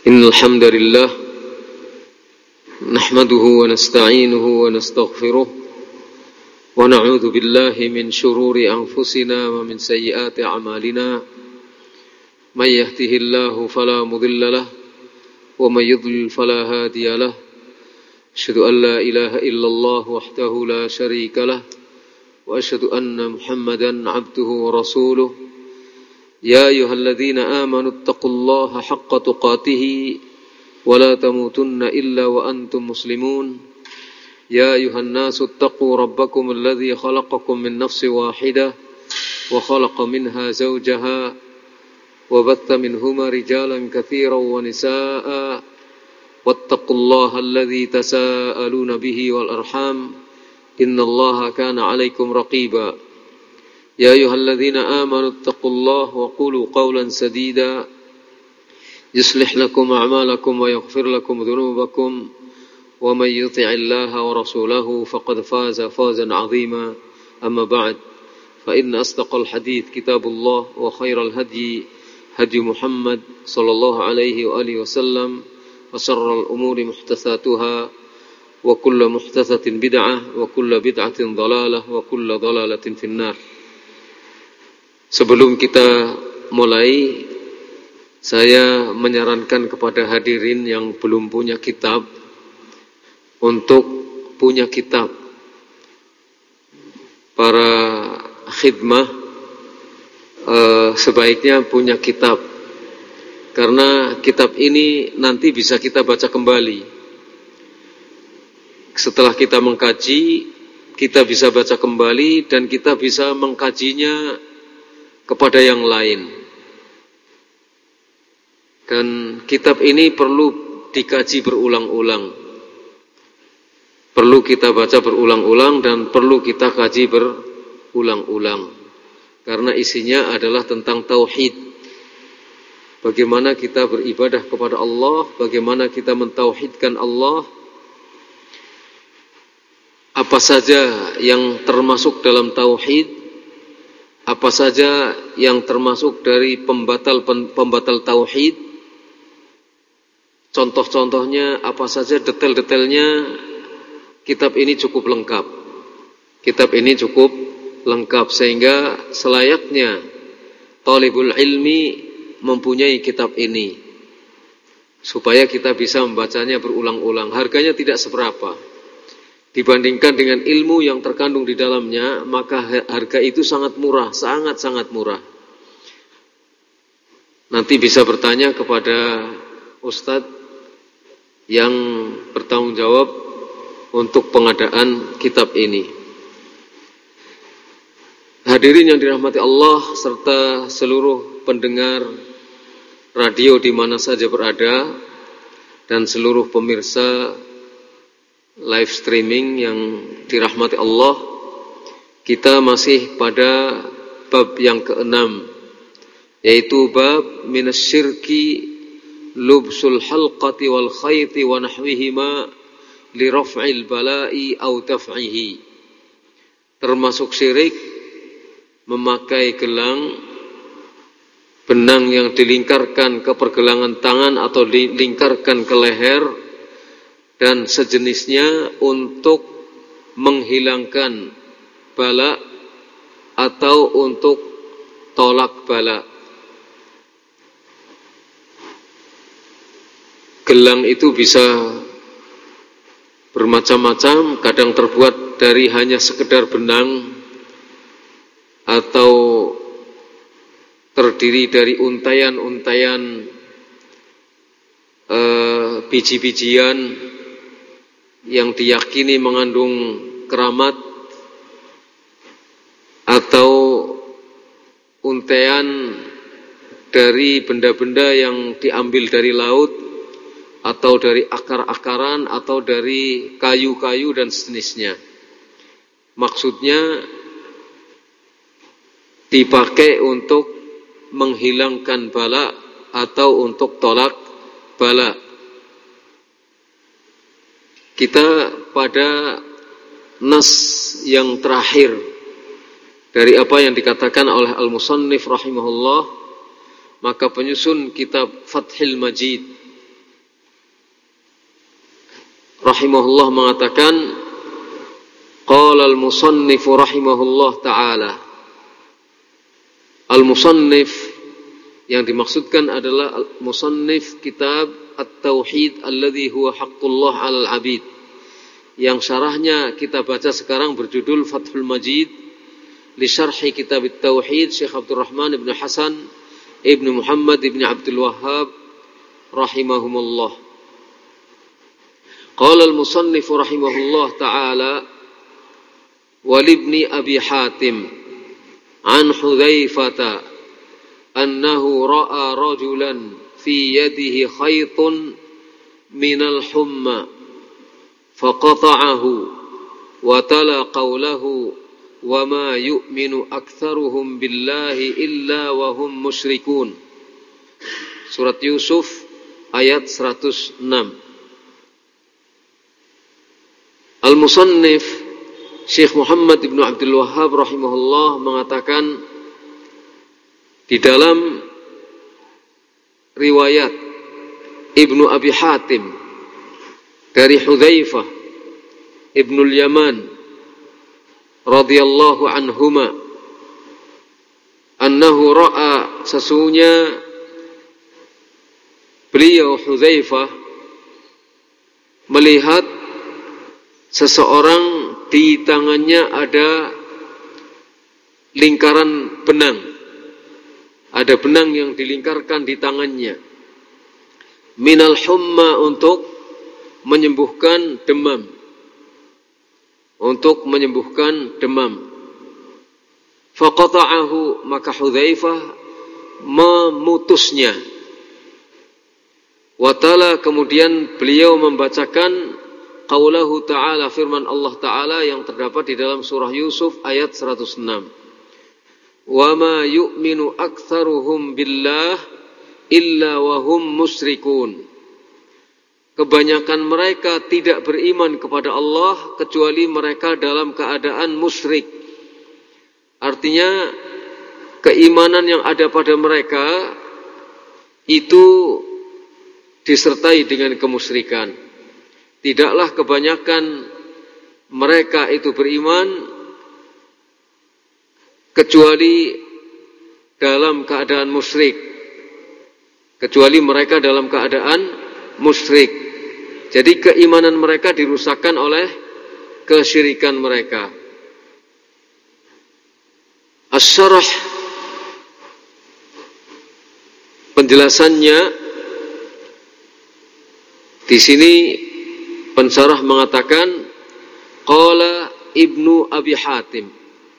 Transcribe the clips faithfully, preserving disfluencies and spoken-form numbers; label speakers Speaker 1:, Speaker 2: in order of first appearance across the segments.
Speaker 1: إن الحمد لله نحمده ونستعينه ونستغفره ونعوذ بالله من شرور أنفسنا ومن سيئات أعمالنا من يهده الله فلا مضل له ومن يضلل فلا هادي له أشهد أن لا إله إلا الله وحده لا شريك له وأشهد أن محمدا عبده ورسوله يا أيها الذين آمنوا اتقوا الله حق تقاته ولا تموتن إلا وأنتم مسلمون يا أيها الناس اتقوا ربكم الذي خلقكم من نفس واحدة وخلق منها زوجها وبث منهما رجالا كثيرا ونساء واتقوا الله الذي تساءلون به والأرحام إن الله كان عليكم رقيبا يا أيها الذين آمنوا اتقوا الله وقولوا قولا سديدا يصلح لكم أعمالكم ويغفر لكم ذنوبكم ومن يطع الله ورسوله فقد فاز فوزا عظيما أما بعد فإن أصدق الحديث كتاب الله وخير الهدي هدي محمد صلى الله عليه وآله وسلم وشر الأمور محدثاتها وكل محدثة بدعة وكل بدعة ضلالة وكل ضلالة في النار. Sebelum kita mulai, saya menyarankan kepada hadirin yang belum punya kitab untuk punya kitab. Para khidmah eh, sebaiknya punya kitab, karena kitab ini nanti bisa kita baca kembali. Setelah kita mengkaji, kita bisa baca kembali dan kita bisa mengkajinya kepada yang lain. Dan kitab ini perlu dikaji berulang-ulang, perlu kita baca berulang-ulang dan perlu kita kaji berulang-ulang, karena isinya adalah tentang tauhid. Bagaimana kita beribadah kepada Allah, bagaimana kita mentauhidkan Allah, apa saja yang termasuk dalam tauhid, apa saja yang termasuk dari pembatal-pembatal tauhid, contoh-contohnya apa saja, detail-detailnya. Kitab ini cukup lengkap. Kitab ini cukup lengkap sehingga selayaknya talibul ilmi mempunyai kitab ini, supaya kita bisa membacanya berulang-ulang. Harganya tidak seberapa dibandingkan dengan ilmu yang terkandung di dalamnya, maka harga itu sangat murah, sangat-sangat murah. Nanti bisa bertanya kepada Ustadz yang bertanggung jawab untuk pengadaan kitab ini. Hadirin yang dirahmati Allah serta seluruh pendengar radio di mana saja berada, dan seluruh pemirsa live streaming yang dirahmati Allah, kita masih pada bab yang keenam, yaitu bab minasyirki lubsul halqati wal khayti wa nahwihima li raf'il bala'i aw daf'ihi. Termasuk syirik memakai gelang, benang yang dilingkarkan ke pergelangan tangan atau dilingkarkan ke leher dan sejenisnya untuk menghilangkan bala atau untuk tolak bala. Gelang itu bisa bermacam-macam, kadang terbuat dari hanya sekedar benang atau terdiri dari untayan-untayan eh, biji-bijian yang diyakini mengandung keramat, atau untaian dari benda-benda yang diambil dari laut, atau dari akar-akaran, atau dari kayu-kayu dan sejenisnya. Maksudnya dipakai untuk menghilangkan bala atau untuk tolak bala. Kita pada nas yang terakhir dari apa yang dikatakan oleh Al-Musannif rahimahullah, maka penyusun kitab Fathil Majid rahimahullah mengatakan, qala al-musannif rahimahullah ta'ala. Al-musannif yang dimaksudkan adalah al-musannif kitab At-Tauhid alladhi huwa haqqullah 'alal 'abid. Yang syarahnya kita baca sekarang berjudul Fathul Majid li syarhi kitab At-Tauhid Syekh Abdurrahman ibn Hasan ibn Muhammad ibn Abdul Wahhab rahimahumullah. Qala al-musannif rahimahullah ta'ala wal ibni Abi Hatim an Hudzaifah annahu ra'a rajulan fi yadihi khaytun minal humma faqata'ahu wa tala qawlahu wa ma yu'minu aktsaruhum billahi illa wa hum musyrikun. Surat Yusuf ayat seratus enam. Al-musannif Syekh Muhammad ibn Abdul Wahhab rahimahullah mengatakan di dalam riwayat Ibnu Abi Hatim dari Hudzaifah Ibnul Yaman radhiyallahu anhuma annahu ra'a, sesungguhnya beliau Hudzaifah melihat seseorang di tangannya ada lingkaran benang. Ada benang yang dilingkarkan di tangannya. Minal humma, untuk menyembuhkan demam. Untuk menyembuhkan demam. Faqata'ahu, maka Hudzaifah memutusnya. Watala, kemudian beliau membacakan Qaulahu ta'ala, firman Allah ta'ala yang terdapat di dalam surah Yusuf ayat seratus enam. Wa ma yu'minu aktsaruhum billah illa wa hum musyrikun. Kebanyakan mereka tidak beriman kepada Allah kecuali mereka dalam keadaan musyrik. Artinya keimanan yang ada pada mereka itu disertai dengan kemusyrikan. Tidaklah kebanyakan mereka itu beriman kecuali dalam keadaan musyrik. Kecuali mereka dalam keadaan musyrik. Jadi keimanan mereka dirusakkan oleh kesyirikan mereka. Asy-syarah, penjelasannya di sini pensyarah mengatakan qala Ibnu Abi Hatim.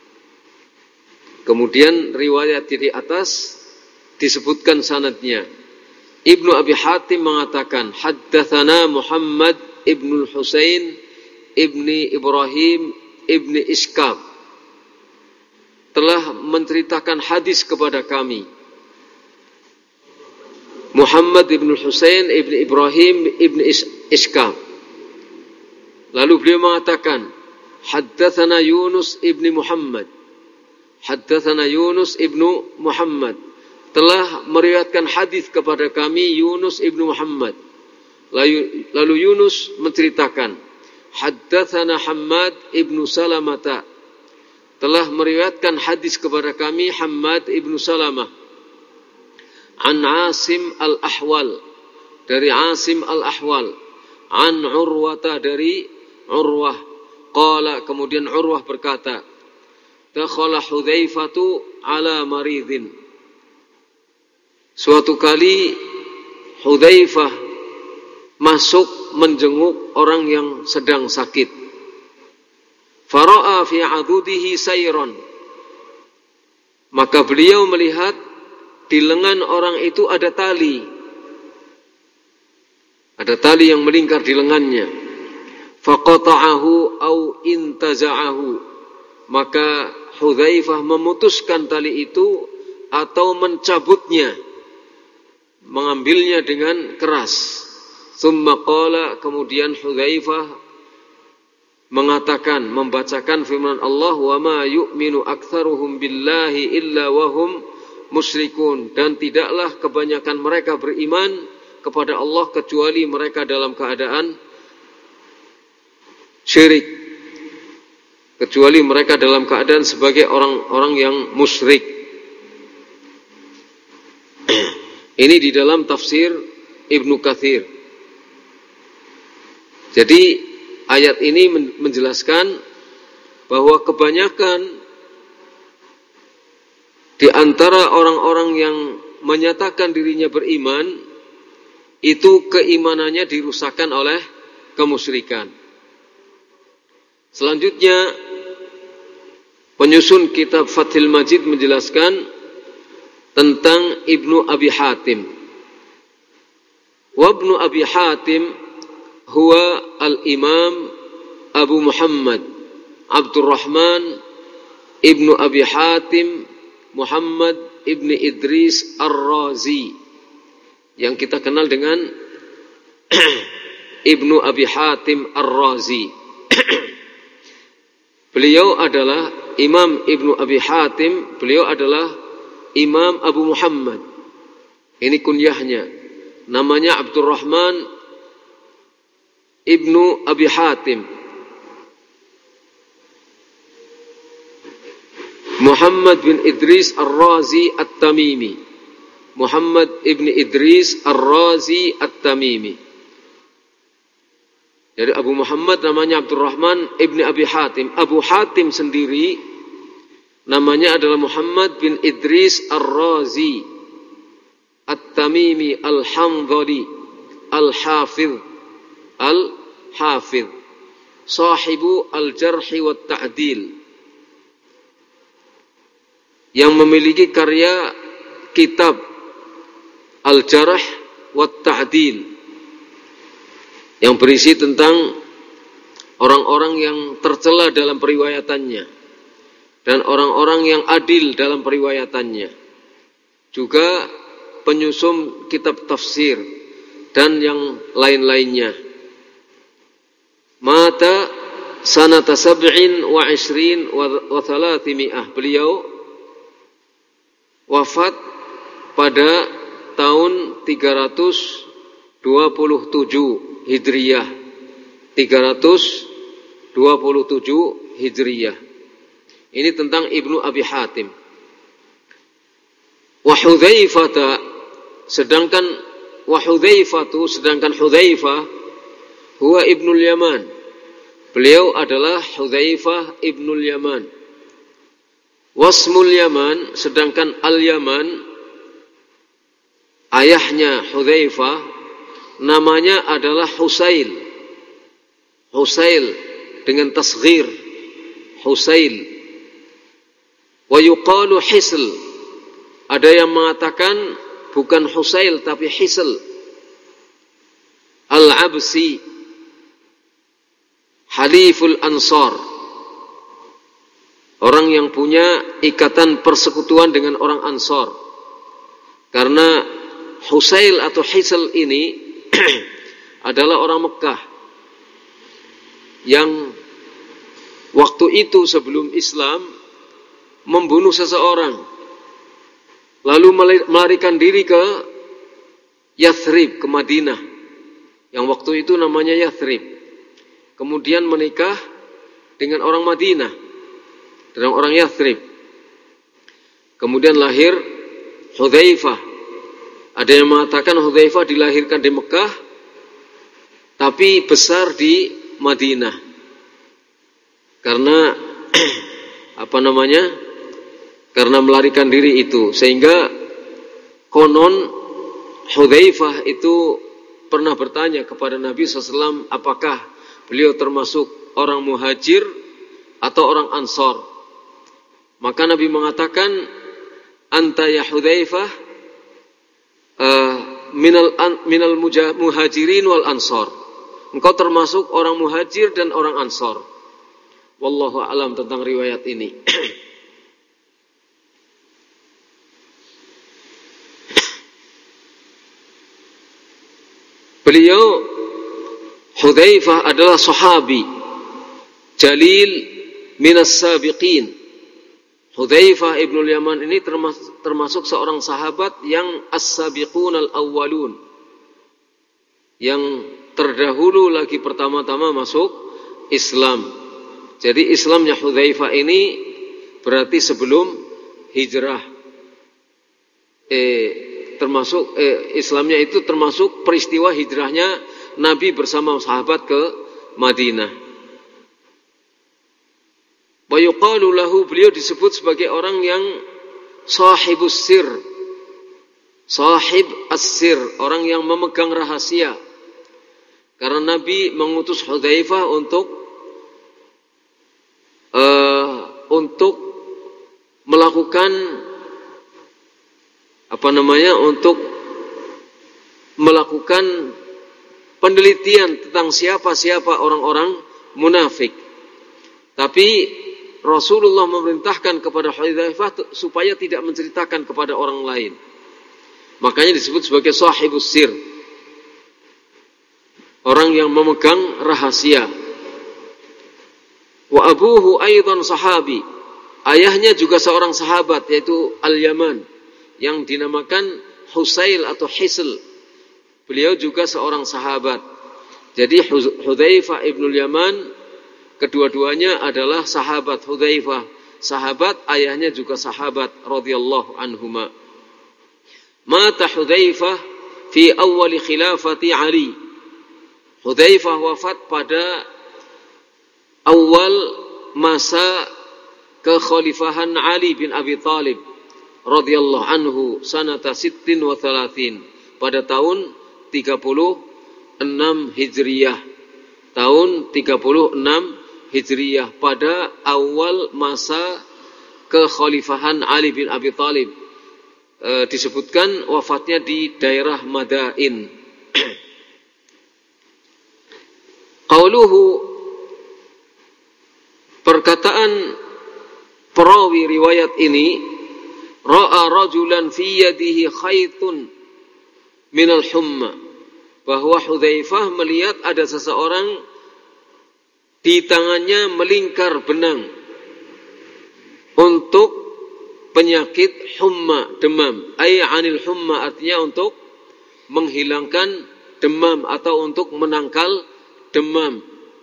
Speaker 1: Kemudian riwayat di atas disebutkan sanadnya. Ibnu Abi Hatim mengatakan haddatsana Muhammad ibnu Husain ibni Ibrahim ibni Iskab telah menceritakan hadis kepada kami. Muhammad ibnu Husain ibni Ibrahim ibni Iskab. Lalu beliau mengatakan, haddatsana Yunus ibni Muhammad. Haddatsana Yunus ibnu Muhammad. Telah meriwayatkan hadis kepada kami Yunus ibnu Muhammad. Lalu, lalu Yunus menceritakan, haddatsana Hammad ibnu Salamata. Telah meriwayatkan hadis kepada kami Hammad ibnu Salamah. An Asim al-Ahwal. Dari Asim al-Ahwal. An Urwata, dari Urwah. Qala, kemudian Urwah berkata, dakhala Hudzaifatu ala maridin. Suatu kali Hudzaifah masuk menjenguk orang yang sedang sakit. Fara'a fi adudihi sayran. Maka beliau melihat di lengan orang itu ada tali. Ada tali yang melingkar di lengannya. Faqata'ahu au intaza'ahu. Maka Hudzaifah memutuskan tali itu atau mencabutnya, mengambilnya dengan keras. Tsumma qala, kemudian Hudzaifah mengatakan, membacakan firman Allah, wa ma yu'minu aktsaruhum billahi illa wa hum musyrikun. Dan tidaklah kebanyakan mereka beriman kepada Allah kecuali mereka dalam keadaan syirik, kecuali mereka dalam keadaan sebagai orang-orang yang musyrik. Ini di dalam tafsir Ibnu Katsir. Jadi ayat ini menjelaskan bahwa kebanyakan di antara orang-orang yang menyatakan dirinya beriman, itu keimanannya dirusakkan oleh kemusyrikan. Selanjutnya, penyusun kitab Fathul Majid menjelaskan tentang Ibnu Abi Hatim. Wa Ibnu Abi Hatim huwa al-Imam Abu Muhammad Abdurrahman Ibnu Abi Hatim Muhammad Ibni Idris Ar-Razi, yang kita kenal dengan Ibnu Abi Hatim Ar-Razi. Beliau adalah Imam Ibnu Abi Hatim, beliau adalah Imam Abu Muhammad. Ini kunyahnya. Namanya Abdurrahman Ibnu Abi Hatim Muhammad bin Idris Ar-Razi At-Tamimi. Muhammad ibn Idris Ar-Razi At-Tamimi. Jadi Abu Muhammad namanya Abdurrahman ibn Abi Hatim. Abu Hatim sendiri namanya adalah Muhammad bin Idris Ar-Razi At-Tamimi Al-Hamdali Al-Hafidh Al-Hafidh Sahibu Al-Jarhi wa Ta'dil, yang memiliki karya kitab Al-Jarh wa Ta'dil, yang berisi tentang orang-orang yang tercela dalam periwayatannya dan orang-orang yang adil dalam periwayatannya. Juga penyusun kitab tafsir dan yang lain-lainnya. Mata sanata sab'in wa ishrin wa thalathimi'ah. Beliau wafat pada tahun tiga ratus dua puluh tujuh Hijriyah. tiga ratus dua puluh tujuh Hijriyah. Ini tentang Ibnu Abi Hatim. Wa Hudzaifah, sedangkan wa Hudzaifatu, sedangkan Hudzaifah huwa Ibnul Yaman. Beliau adalah Hudzaifah Ibnul Yaman. Wasmul Yaman, sedangkan Al-Yaman, ayahnya Hudzaifah, namanya adalah Husail. Husail dengan tasghir, Husail. Wa yuqalu Hisl. Ada yang mengatakan bukan Husail tapi Hisl. Al-Absi, Haliful Ansar, orang yang punya ikatan persekutuan dengan orang Ansar. Karena Husail atau Hisl ini adalah orang Mekah yang waktu itu sebelum Islam membunuh seseorang, lalu melarikan diri ke Yathrib, ke Madinah, yang waktu itu namanya Yathrib. Kemudian menikah dengan orang Madinah, dengan orang Yathrib. Kemudian lahir Hudzaifah. Ada yang mengatakan Hudzaifah dilahirkan di Mekah, tapi besar di Madinah. Karena apa namanya? Karena melarikan diri itu, sehingga konon Hudzaifah itu pernah bertanya kepada Nabi shallallahu alaihi wasallam, apakah beliau termasuk orang muhajir atau orang ansor. Maka Nabi mengatakan, anta ya Hudzaifah uh, minal minal muhajirin wal ansor. Engkau termasuk orang muhajir dan orang ansor. Wallahu a'lam tentang riwayat ini. Beliau Hudzaifah adalah sahabi jalil minas sabiqin. Hudzaifah Ibnul Yaman ini termasuk, termasuk seorang sahabat yang as-sabiqun al-awwalun, yang terdahulu lagi pertama-tama masuk Islam. Jadi Islamnya Hudzaifah ini berarti sebelum hijrah. Eh, termasuk eh, Islamnya itu termasuk peristiwa hijrahnya Nabi bersama sahabat ke Madinah. Wa yuqalu lahu, beliau disebut sebagai orang yang sahibus sir. Sahib as-sir, orang yang memegang rahasia. Karena Nabi mengutus Hudzaifah untuk uh, untuk melakukan apa namanya? Untuk melakukan penelitian tentang siapa-siapa orang-orang munafik. Tapi Rasulullah memerintahkan kepada Hudzaifah supaya tidak menceritakan kepada orang lain. Makanya disebut sebagai sahibus sir. Orang yang memegang rahasia. Wa abuhu aidan sahabi. Ayahnya juga seorang sahabat, yaitu Al-Yaman, yang dinamakan Husail atau Hisl. Beliau juga seorang sahabat. Jadi Hudzaifah ibnul Yaman, kedua-duanya adalah sahabat Hudzaifah. Sahabat, ayahnya juga sahabat radhiyallahu anhuma. Mata Hudzaifah fi awal khilafati Ali. Hudzaifah wafat pada awal masa kekhalifahan Ali bin Abi Thalib radhiyallahu anhu sanata sittin wa thalathin, pada tahun tiga puluh enam Hijriyah. Tahun tiga puluh enam Hijriyah, pada awal masa kekhalifahan Ali bin Abi Thalib. E, disebutkan wafatnya di daerah Madain. Qauluhu, perkataan perawi riwayat ini, ra'a rajulan fi yadihi khaytun minal humma, bahwa Hudzaifah melihat ada seseorang di tangannya melingkar benang untuk penyakit humma, demam. Ay anil humma, artinya untuk menghilangkan demam atau untuk menangkal demam.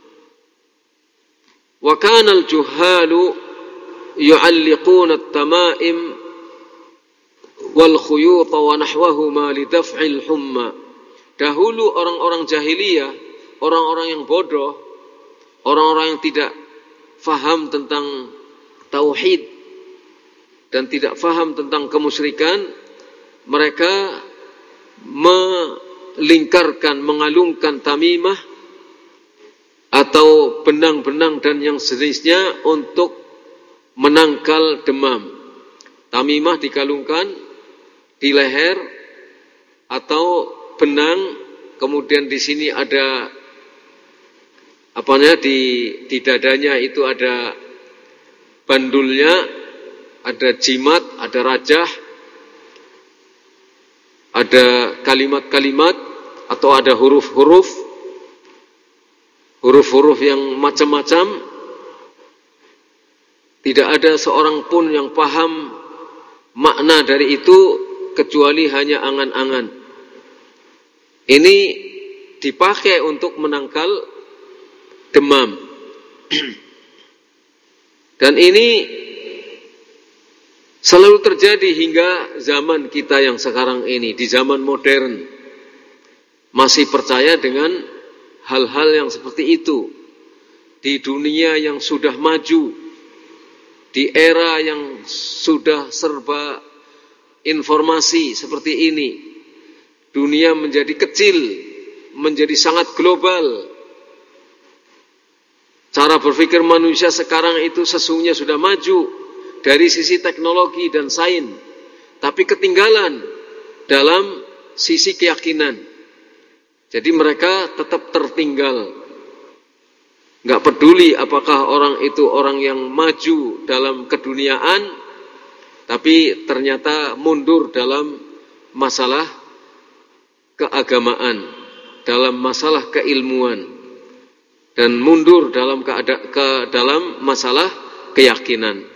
Speaker 1: Wa kana al-juhalu yu'alliquna at-tama'im wal khuyut wa nahwahuma li daf'il humma. Dahulu orang-orang jahiliyah, orang-orang yang bodoh, orang-orang yang tidak faham tentang tauhid dan tidak faham tentang kemusyrikan, mereka melingkarkan, mengalungkan tamimah atau benang-benang dan yang sejenisnya untuk menangkal demam. Tamimah dikalungkan di leher atau benang, kemudian di sini ada apanya, di di dadanya itu ada bandulnya, ada jimat, ada rajah, ada kalimat-kalimat atau ada huruf-huruf, huruf-huruf yang macam-macam. Tidak ada seorang pun yang paham makna dari itu kecuali hanya angan-angan. Ini dipakai untuk menangkal demam. Dan ini selalu terjadi hingga zaman kita yang sekarang ini. Di zaman modern masih percaya dengan hal-hal yang seperti itu. Di dunia yang sudah maju, di era yang sudah serba informasi seperti ini, dunia menjadi kecil, menjadi sangat global. Cara berpikir manusia sekarang itu sesungguhnya sudah maju dari sisi teknologi dan sains, tapi ketinggalan dalam sisi keyakinan. Jadi mereka tetap tertinggal. Enggak peduli apakah orang itu orang yang maju dalam keduniaan, tapi ternyata mundur dalam masalah keagamaan, dalam masalah keilmuan, dan mundur dalam keada- ke dalam masalah keyakinan.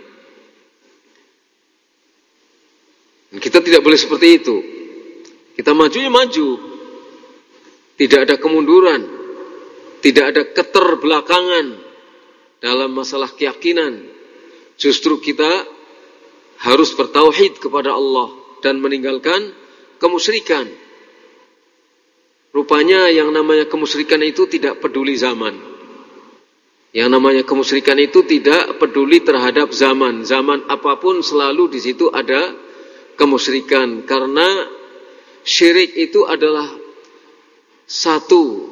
Speaker 1: Kita tidak boleh seperti itu. Kita maju ya maju. Tidak ada kemunduran. Tidak ada keterbelakangan dalam masalah keyakinan. Justru kita harus bertauhid kepada Allah dan meninggalkan kemusyrikan. Rupanya yang namanya kemusyrikan itu tidak peduli zaman. Yang namanya kemusyrikan itu tidak peduli terhadap zaman. Zaman apapun selalu di situ ada kemusyrikan. Karena syirik itu adalah satu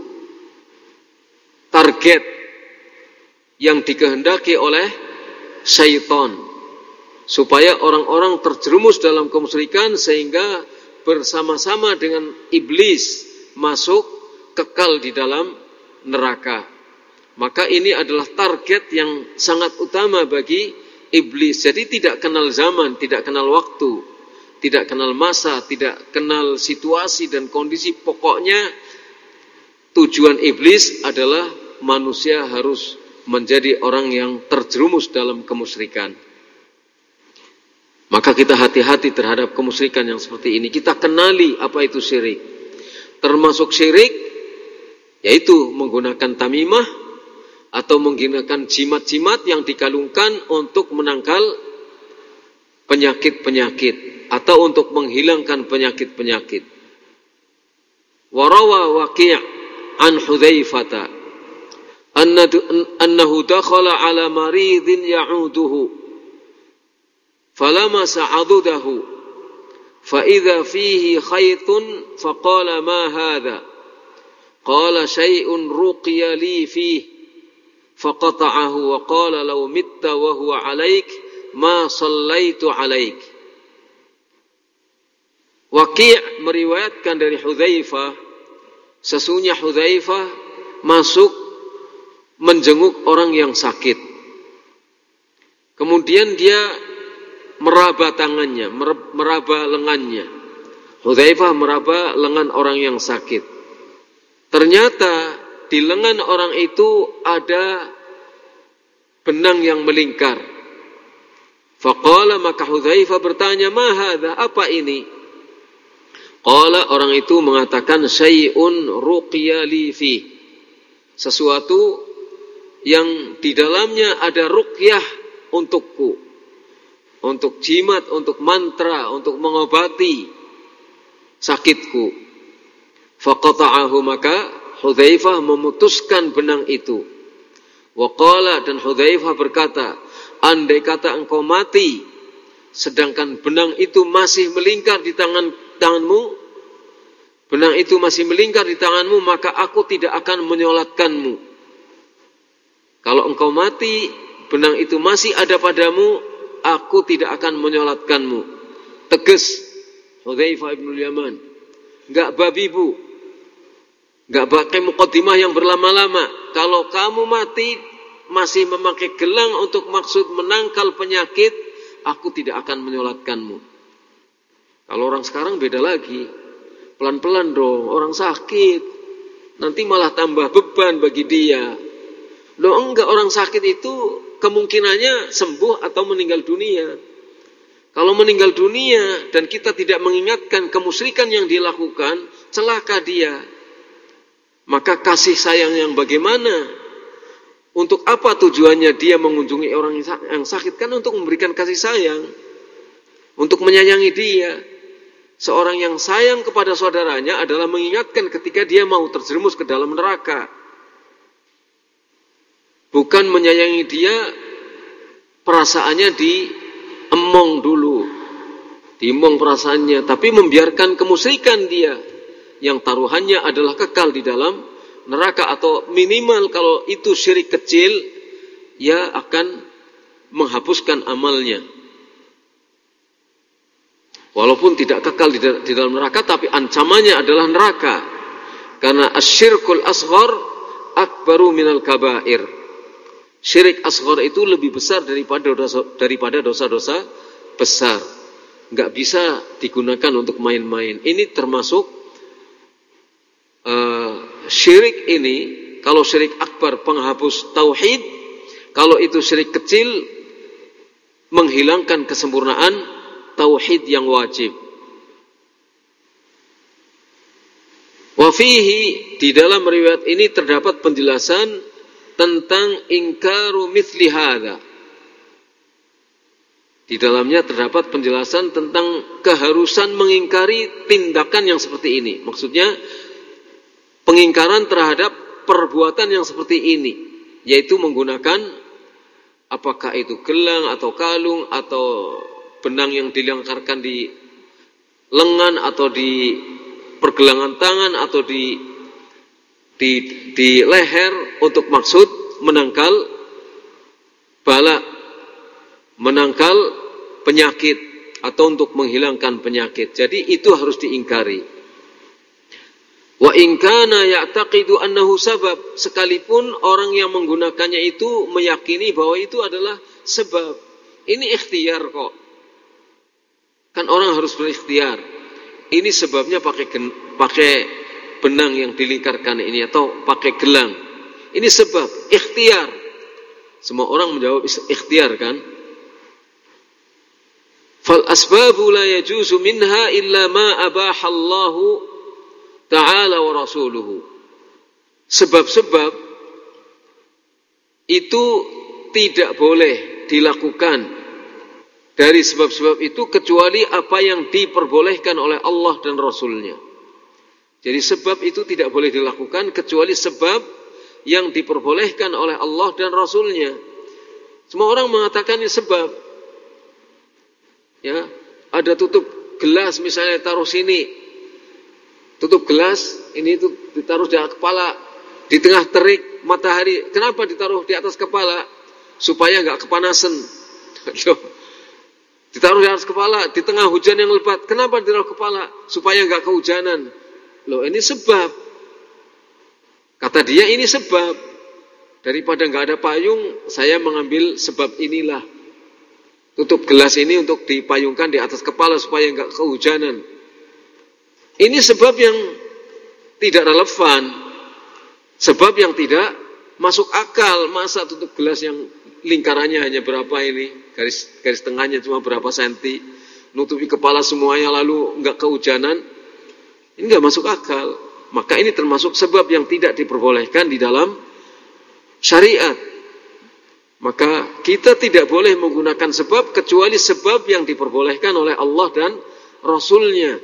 Speaker 1: target yang dikehendaki oleh syaitan. Supaya orang-orang terjerumus dalam kemusyrikan sehingga bersama-sama dengan iblis masuk kekal di dalam neraka. Maka ini adalah target yang sangat utama bagi iblis. Jadi tidak kenal zaman, tidak kenal waktu, tidak kenal masa, tidak kenal situasi dan kondisi. Pokoknya tujuan iblis adalah manusia harus menjadi orang yang terjerumus dalam kemusyrikan. Maka kita hati-hati terhadap kemusyrikan yang seperti ini. Kita kenali apa itu syirik. Termasuk syirik yaitu menggunakan tamimah atau menggunakan jimat-jimat yang dikalungkan untuk menangkal penyakit-penyakit atau untuk menghilangkan penyakit-penyakit. Warawa Waqi' an Hudzaifah annahu dakhala ala maridin ya'uduhu falamasa 'adudahu فإذا فيه خيط فقال ما هذا قال شيء رقي لي فيه فقطعه وقال لو مت وهو عليك ما صليت عليك. Waqi' meriwayatkan dari Hudzaifah, sesungguhnya Hudzaifah masuk menjenguk orang yang sakit. Kemudian dia meraba tangannya, meraba lengannya. Hudzaifah meraba lengan orang yang sakit. Ternyata di lengan orang itu ada benang yang melingkar. Faqala, maka Hudzaifah bertanya, "Ma hadza? Apa ini?" Qala, orang itu mengatakan, "Syai'un ruqiya li fi." Sesuatu yang di dalamnya ada ruqyah untukku. Untuk jimat, untuk mantra, untuk mengobati sakitku. Faqata'ahu, maka Hudzaifah memutuskan benang itu. Waqala, dan Hudzaifah berkata, andai kata engkau mati, sedangkan benang itu masih melingkar di tangan tanganmu, benang itu masih melingkar di tanganmu, maka aku tidak akan menyolatkanmu. Kalau engkau mati, benang itu masih ada padamu, aku tidak akan menyolatkanmu. Tegas Hudzaifah ibn Yaman. Enggak babi bu. Enggak pakai muqaddimah yang berlama-lama. Kalau kamu mati masih memakai gelang untuk maksud menangkal penyakit, aku tidak akan menyolatkanmu. Kalau orang sekarang beda lagi. Pelan-pelan dong, orang sakit. Nanti malah tambah beban bagi dia. Loh enggak, orang sakit itu kemungkinannya sembuh atau meninggal dunia. Kalau meninggal dunia dan kita tidak mengingatkan kemusyrikan yang dilakukan, celaka dia. Maka kasih sayang yang bagaimana? Untuk apa tujuannya dia mengunjungi orang yang sakit? Kan untuk memberikan kasih sayang, untuk menyayangi dia. Seorang yang sayang kepada saudaranya adalah mengingatkan ketika dia mau terjerumus ke dalam neraka. Bukan menyayangi dia, perasaannya diemong dulu, diemong perasaannya, tapi membiarkan kemusyrikan dia, yang taruhannya adalah kekal di dalam neraka, atau minimal kalau itu syirik kecil, ia akan menghapuskan amalnya. Walaupun tidak kekal di dalam neraka, tapi ancamannya adalah neraka, karena asyirkul asghar akbaru minal kabair. Syirik asghar itu lebih besar daripada dosa, daripada dosa-dosa besar. Enggak bisa digunakan untuk main-main. Ini termasuk uh, syirik ini. Kalau syirik akbar penghapus tauhid, kalau itu syirik kecil menghilangkan kesempurnaan tauhid yang wajib. Wa Wa fihi, di dalam riwayat ini terdapat penjelasan tentang ingkaru mithli hadza. Di dalamnya terdapat penjelasan tentang keharusan mengingkari tindakan yang seperti ini. Maksudnya pengingkaran terhadap perbuatan yang seperti ini, yaitu menggunakan apakah itu gelang atau kalung atau benang yang dilingkarkan di lengan atau di pergelangan tangan atau di di, di leher untuk maksud menangkal bala, menangkal penyakit atau untuk menghilangkan penyakit. Jadi itu harus diingkari. Wa in kana ya'taqidu annahu sabab, sekalipun orang yang menggunakannya itu meyakini bahwa itu adalah sebab. Ini ikhtiar kok. Kan orang harus berikhtiar. Ini sebabnya pakai gen, pakai benang yang dilingkarkan ini atau pakai gelang. Ini sebab, ikhtiar. Semua orang menjawab ikhtiar kan? Fal asbabu la yajuzu minha illa ma abahallahu ta'ala wa rasuluhu. Sebab-sebab itu tidak boleh dilakukan dari sebab-sebab itu kecuali apa yang diperbolehkan oleh Allah dan Rasulnya. Jadi sebab itu tidak boleh dilakukan kecuali sebab yang diperbolehkan oleh Allah dan Rasulnya. Semua orang mengatakan ini sebab. Ya, ada tutup gelas misalnya taruh sini. Tutup gelas ini itu ditaruh di atas kepala, di tengah terik matahari. Kenapa ditaruh di atas kepala? Supaya enggak kepanasan. Ditaruh di atas kepala di tengah hujan yang lebat. Kenapa ditaruh kepala? Supaya enggak kehujanan. Loh, ini sebab. Kata dia ini sebab. Daripada enggak ada payung, saya mengambil sebab inilah. Tutup gelas ini untuk dipayungkan di atas kepala supaya enggak kehujanan. Ini sebab yang tidak relevan. Sebab yang tidak masuk akal. Masa tutup gelas yang lingkarannya hanya berapa ini? Garis garis tengahnya cuma berapa senti. Nutupi kepala semuanya lalu enggak kehujanan. Ini enggak masuk akal. Maka ini termasuk sebab yang tidak diperbolehkan di dalam syariat. Maka kita tidak boleh menggunakan sebab kecuali sebab yang diperbolehkan oleh Allah dan Rasulnya.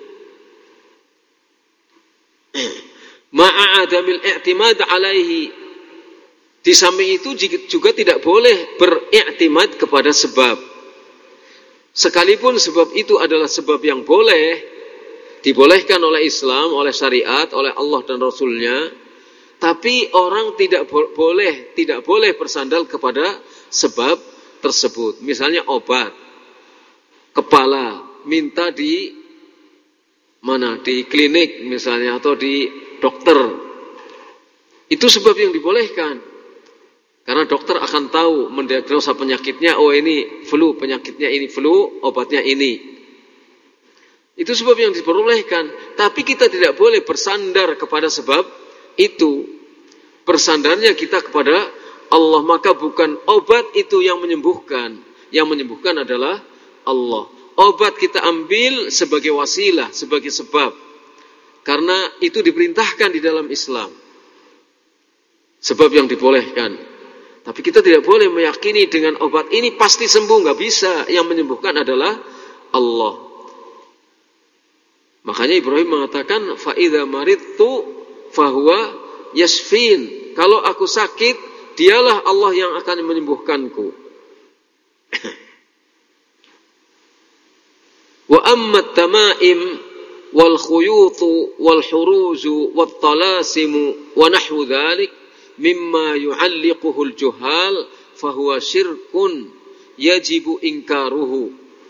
Speaker 1: Ma'adamil i'timad alaihi. Di samping itu juga tidak boleh beriktimad kepada sebab. Sekalipun sebab itu adalah sebab yang boleh, dibolehkan oleh Islam, oleh syariat, oleh Allah dan Rasulnya. Tapi orang tidak boleh, tidak boleh bersandar kepada sebab tersebut. Misalnya obat kepala, minta di mana? Di klinik misalnya atau di dokter. Itu sebab yang dibolehkan. Karena dokter akan tahu mendiagnosa penyakitnya, oh ini flu, penyakitnya ini flu, obatnya ini. Itu sebab yang diperbolehkan. Tapi kita tidak boleh bersandar kepada sebab itu. Bersandarnya kita kepada Allah. Maka bukan obat itu yang menyembuhkan. Yang menyembuhkan adalah Allah. Obat kita ambil sebagai wasilah, sebagai sebab. Karena itu diperintahkan di dalam Islam. Sebab yang dibolehkan. Tapi kita tidak boleh meyakini dengan obat ini pasti sembuh. Nggak bisa. Yang menyembuhkan adalah Allah. Makanya Ibrahim mengatakan, فَإِذَا مَرِضْتُ فَهُوَ يَشْفِينَ. Kalau aku sakit, dialah Allah yang akan menyembuhkanku. Wa ammat tamaim wal khuyutu wal huruzu wat talasimu wa nahwu dzalik mimma yu'alliquhu al juhal fahuwa syirkun yajibu inkaruhu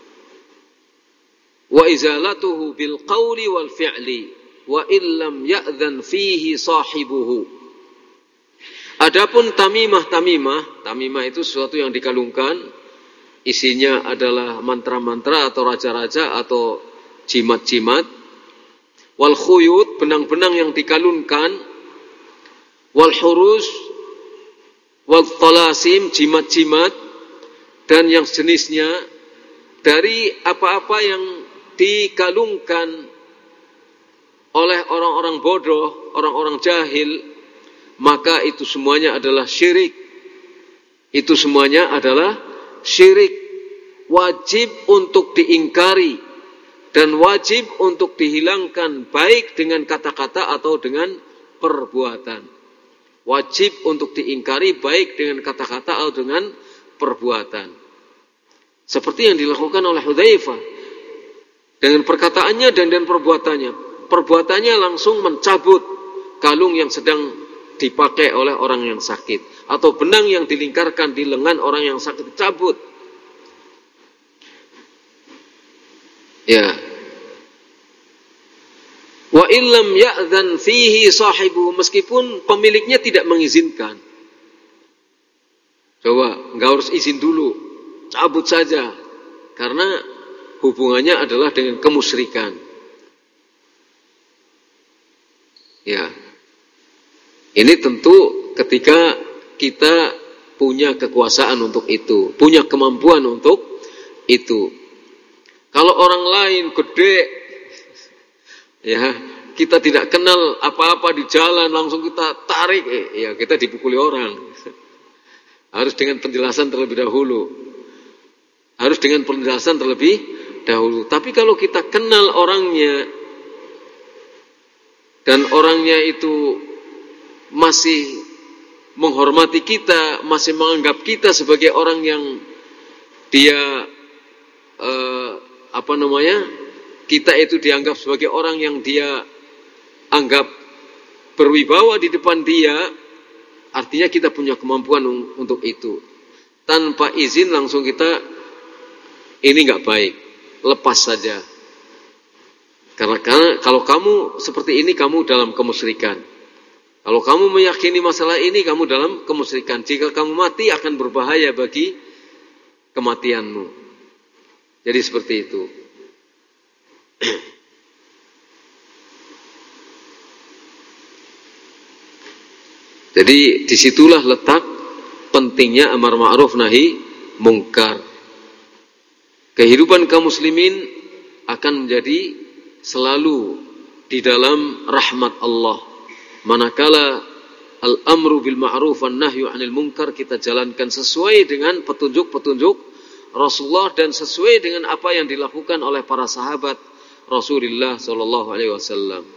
Speaker 1: wa izalatuhu bil qawli wal fi'li wa illam ya'dhan fihi sahibuhu. Adapun tamimah-tamimah, tamimah itu sesuatu yang dikalungkan, isinya adalah mantra-mantra atau raja-raja atau jimat-jimat. Wal khuyut, benang-benang yang dikalungkan. Wal hurus, wal talasim, jimat-jimat dan yang sejenisnya dari apa-apa yang dikalungkan oleh orang-orang bodoh orang-orang jahil, maka itu semuanya adalah syirik. Itu semuanya adalah syirik. Wajib untuk diingkari dan wajib untuk dihilangkan, baik dengan kata-kata atau dengan perbuatan. Wajib untuk diingkari baik dengan kata-kata atau dengan perbuatan. Seperti yang dilakukan oleh Hudzaifah dengan perkataannya dan dengan perbuatannya. Perbuatannya langsung mencabut kalung yang sedang dipakai oleh orang yang sakit, atau benang yang dilingkarkan di lengan orang yang sakit dicabut. Ya. Wa illam ya'dzan fihi sahibu, meskipun pemiliknya tidak mengizinkan. Coba, enggak harus izin dulu, cabut saja, karena hubungannya adalah dengan kemusyrikan. Ya. Ini tentu ketika kita punya kekuasaan untuk itu, punya kemampuan untuk itu. Kalau orang lain gede, ya, kita tidak kenal apa-apa di jalan, langsung kita tarik, eh, ya kita dipukuli orang. Harus dengan penjelasan terlebih dahulu. Harus dengan penjelasan terlebih dahulu. Tapi kalau kita kenal orangnya, dan orangnya itu masih menghormati kita, masih menganggap kita sebagai orang yang dia eh, apa namanya, kita itu dianggap sebagai orang yang dia anggap berwibawa di depan dia, artinya kita punya kemampuan untuk itu. Tanpa izin langsung kita, ini nggak baik, lepas saja. Karena, karena kalau kamu seperti ini, kamu dalam kemusyrikan. Kalau kamu meyakini masalah ini, kamu dalam kemusyrikan. Jika kamu mati akan berbahaya bagi kematianmu. Jadi seperti itu. Jadi disitulah letak pentingnya amar ma'ruf nahi mungkar. Kehidupan kaum muslimin akan menjadi selalu di dalam rahmat Allah. Manakala al-amru bil ma'ruf wan nahyu 'anil munkar kita jalankan sesuai dengan petunjuk-petunjuk Rasulullah dan sesuai dengan apa yang dilakukan oleh para sahabat Rasulullah sallallahu alaihi wasallam.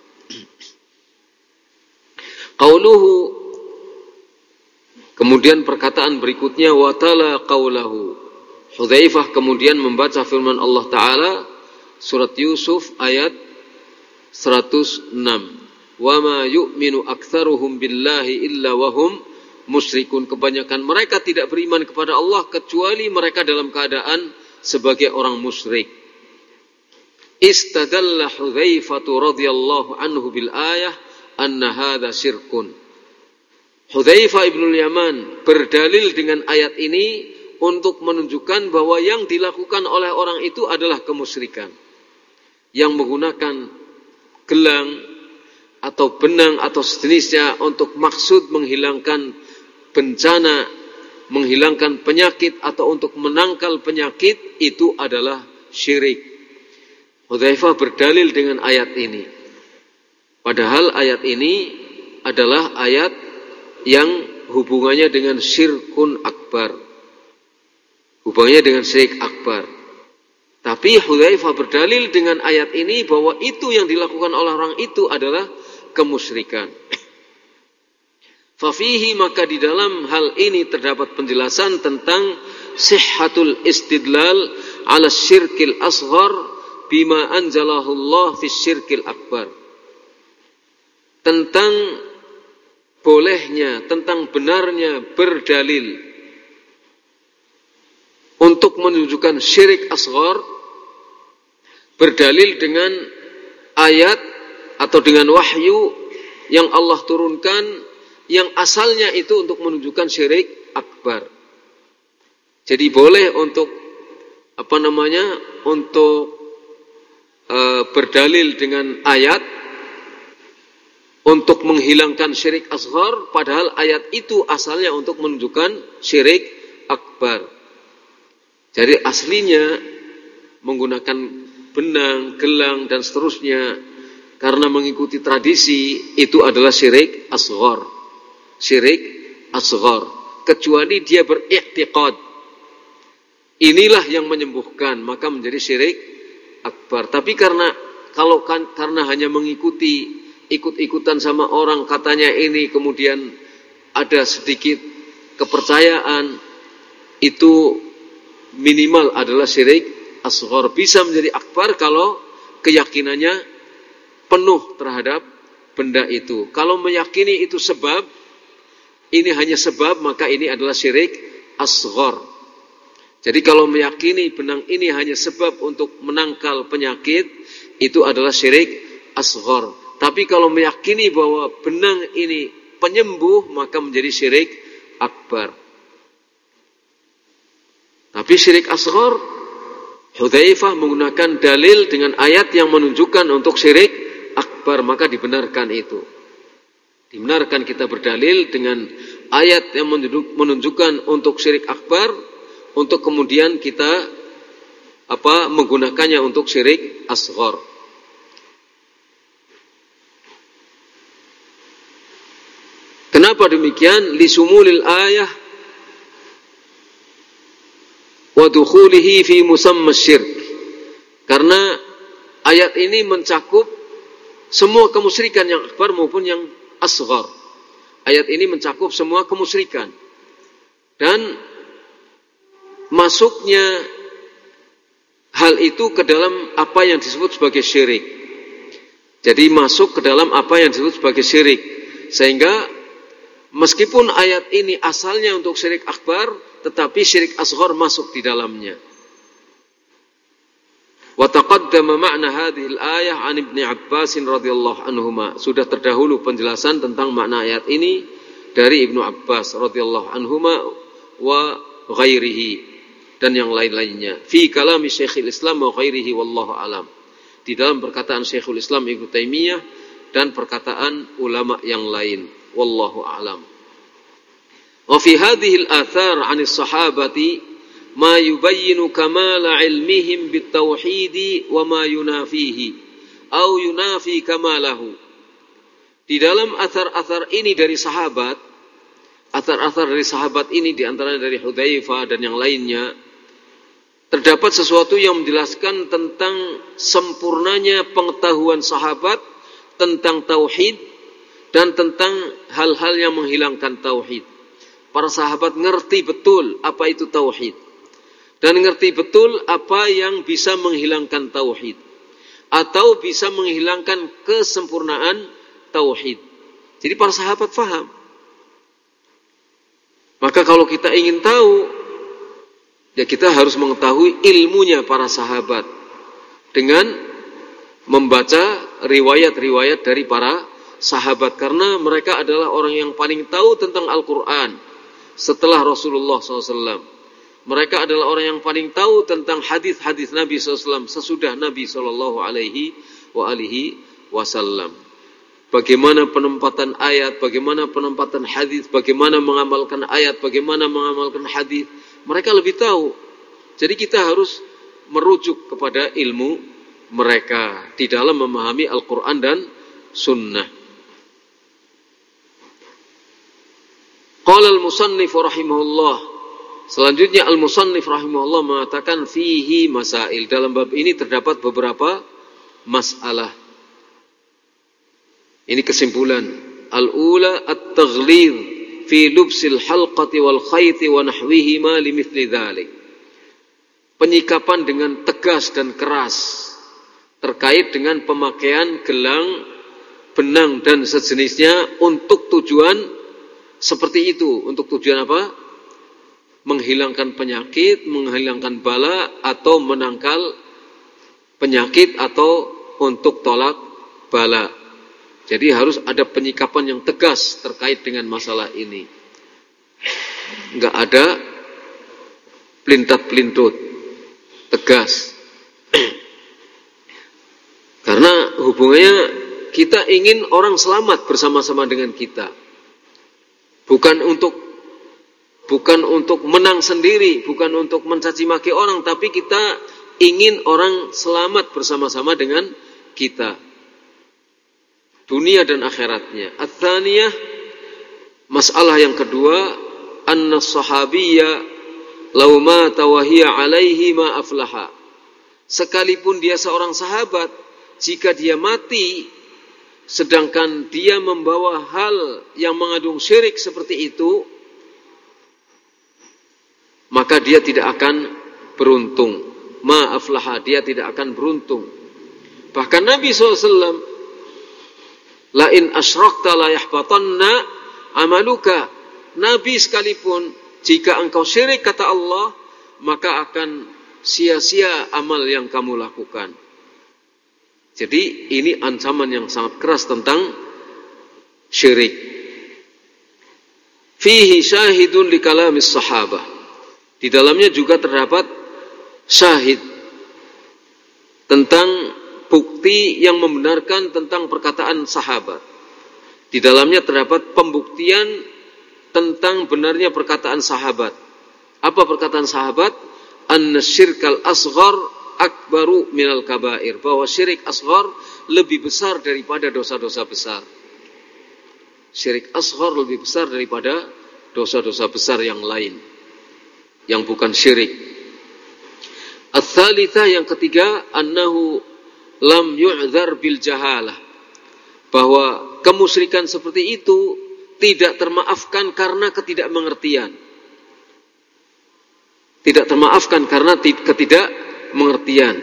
Speaker 1: Qauluhu, kemudian perkataan berikutnya, wa tala qaulahu. Hudzaifah kemudian membaca firman Allah Ta'ala surat Yusuf ayat seratus enam. Wa ma yu'minu aktsaruhum billahi illa wahum musyrikun. Kebanyakan mereka tidak beriman kepada Allah kecuali mereka dalam keadaan sebagai orang musyrik. Istadalla Hudzaifah radhiyallahu anhu bil ayah anna hadza syirkun. Hudzaifah ibnul Yaman berdalil dengan ayat ini untuk menunjukkan bahwa yang dilakukan oleh orang itu adalah kemusyrikan. Yang menggunakan gelang atau benang atau sejenisnya untuk maksud menghilangkan bencana, menghilangkan penyakit atau untuk menangkal penyakit, itu adalah syirik. Hudzaifah berdalil dengan ayat ini. Padahal ayat ini adalah ayat yang hubungannya dengan syirkun akbar. Hubungannya dengan syirik akbar. Tapi Hudzaifah berdalil dengan ayat ini bahwa itu yang dilakukan oleh orang itu adalah kemusyrikan. Fafihi, maka di dalam hal ini terdapat penjelasan tentang sihhatul istidlal ala syirkil asghar bima anzalahu Allah fi syirkil akbar. Tentang bolehnya, tentang benarnya berdalil untuk menunjukkan syirik asghar, berdalil dengan ayat atau dengan wahyu yang Allah turunkan yang asalnya itu untuk menunjukkan syirik akbar. Jadi boleh untuk apa namanya untuk e, berdalil dengan ayat untuk menghilangkan syirik asghar, padahal ayat itu asalnya untuk menunjukkan syirik akbar. Jadi aslinya menggunakan benang, gelang dan seterusnya karena mengikuti tradisi, itu adalah syirik asghar. Syirik asghar. Kecuali dia beriktiqad, inilah yang menyembuhkan, maka menjadi syirik akbar. Tapi karena kalau kan, karena hanya mengikuti, ikut-ikutan sama orang katanya ini, kemudian ada sedikit kepercayaan, itu minimal adalah syirik asghar. Bisa menjadi akbar kalau keyakinannya penuh terhadap benda itu. Kalau meyakini itu sebab, ini hanya sebab, maka ini adalah syirik asghar. Jadi kalau meyakini benang ini hanya sebab untuk menangkal penyakit, itu adalah syirik asghar. Tapi kalau meyakini bahwa benang ini penyembuh, maka menjadi syirik akbar. Tapi syirik asghar, Hudzaifah menggunakan dalil dengan ayat yang menunjukkan untuk syirik akbar, maka dibenarkan itu. Dibenarkan kita berdalil dengan ayat yang menunjukkan untuk syirik akbar, untuk kemudian kita apa menggunakannya untuk syirik asghar. Kenapa demikian? Lisumulil ayah wa dukhulihi fi musamma syirk. Karena ayat ini mencakup semua kemusyrikan yang akbar maupun yang asghar. Ayat ini mencakup semua kemusyrikan. Dan masuknya hal itu ke dalam apa yang disebut sebagai syirik. Jadi masuk ke dalam apa yang disebut sebagai syirik. Sehingga meskipun ayat ini asalnya untuk syirik akbar, tetapi syirik asghar masuk di dalamnya. Wa taqaddama ma'na hadhil ayah an Ibnu Abbas radhiyallahu anhuma. Sudah terdahulu penjelasan tentang makna ayat ini dari Ibnu Abbas radhiyallahu anhuma wa ghairihi, dan yang lain-lainnya. Fi kalami Syekhul Islam wa ghairihi wallahu alam. Di dalam perkataan Syekhul Islam Ibnu Taimiyah dan perkataan ulama yang lain. Wallahu alam. Wa fi hadhihi al-athar 'an as-sahabati ma yubayyinu kamala 'ilmihim bit-tauhid wa ma yunafihi au yunafi kamalahu. Di dalam athar-athar ini dari sahabat, athar-athar dari sahabat ini diantaranya dari Hudzaifah dan yang lainnya, terdapat sesuatu yang menjelaskan tentang sempurnanya pengetahuan sahabat tentang tauhid dan tentang hal-hal yang menghilangkan tauhid. Para sahabat ngerti betul apa itu tauhid dan ngerti betul apa yang bisa menghilangkan tauhid atau bisa menghilangkan kesempurnaan tauhid. Jadi para sahabat faham. Maka kalau kita ingin tahu, ya kita harus mengetahui ilmunya para sahabat dengan membaca riwayat-riwayat dari para sahabat. Karena mereka adalah orang yang paling tahu tentang Al-Quran setelah Rasulullah shallallahu alaihi wasallam. Mereka adalah orang yang paling tahu tentang hadis-hadis Nabi shallallahu alaihi wasallam sesudah Nabi shallallahu alaihi wasallam. Bagaimana penempatan ayat, bagaimana penempatan hadis, bagaimana mengamalkan ayat, bagaimana mengamalkan hadis, mereka lebih tahu. Jadi kita harus merujuk kepada ilmu mereka di dalam memahami Al-Quran dan Sunnah. Qala al-musannif rahimahullah. Selanjutnya al-musannif rahimahullah mengatakan fihi masail. Dalam bab ini terdapat beberapa masalah. Ini kesimpulan. Al-ula at-taghlidh fi lubsil halqati wal khayti wa nahwihima limithli dhalik. Penyikapan dengan tegas dan keras terkait dengan pemakaian gelang, benang dan sejenisnya untuk tujuan seperti itu. Untuk tujuan apa? Menghilangkan penyakit, menghilangkan bala, atau menangkal penyakit, atau untuk tolak bala. Jadi harus ada penyikapan yang tegas terkait dengan masalah ini. Enggak ada pelintat-pelintut, tegas. Karena hubungannya kita ingin orang selamat bersama-sama dengan kita. Bukan untuk bukan untuk menang sendiri, bukan untuk mencaci maki orang, tapi kita ingin orang selamat bersama-sama dengan kita. dunia dan akhiratnya. Ats-tsaniyah, masalah yang kedua, anna sahabiyya law mata wa hiya alaihi ma aflaha. Sekalipun dia seorang sahabat, jika dia mati sedangkan dia membawa hal yang mengandung syirik seperti itu, maka dia tidak akan beruntung. Ma aflaha, dia tidak akan beruntung. Bahkan Nabi shallallahu alaihi wasallam, la in asyrakta la yahbatanna amaluka. Nabi sekalipun, jika engkau syirik kata Allah, maka akan sia-sia amal yang kamu lakukan. Jadi ini ancaman yang sangat keras tentang syirik. Fihi syahidun li kalamis sahabah. Di dalamnya juga terdapat syahid tentang bukti yang membenarkan tentang perkataan sahabat. Di dalamnya terdapat pembuktian tentang benarnya perkataan sahabat. Apa perkataan sahabat? Anna syirkal asghar akbaru minal kabair. Bahwa syirik asghar lebih besar daripada dosa-dosa besar. Syirik asghar lebih besar daripada dosa-dosa besar yang lain, yang bukan syirik. Ats-tsalitsah, yang ketiga, annahu lam yu'dzar bil jahalah. Bahwa kemusyrikan seperti itu tidak termaafkan karena ketidakmengertian. Tidak termaafkan karena ketidakmengertian.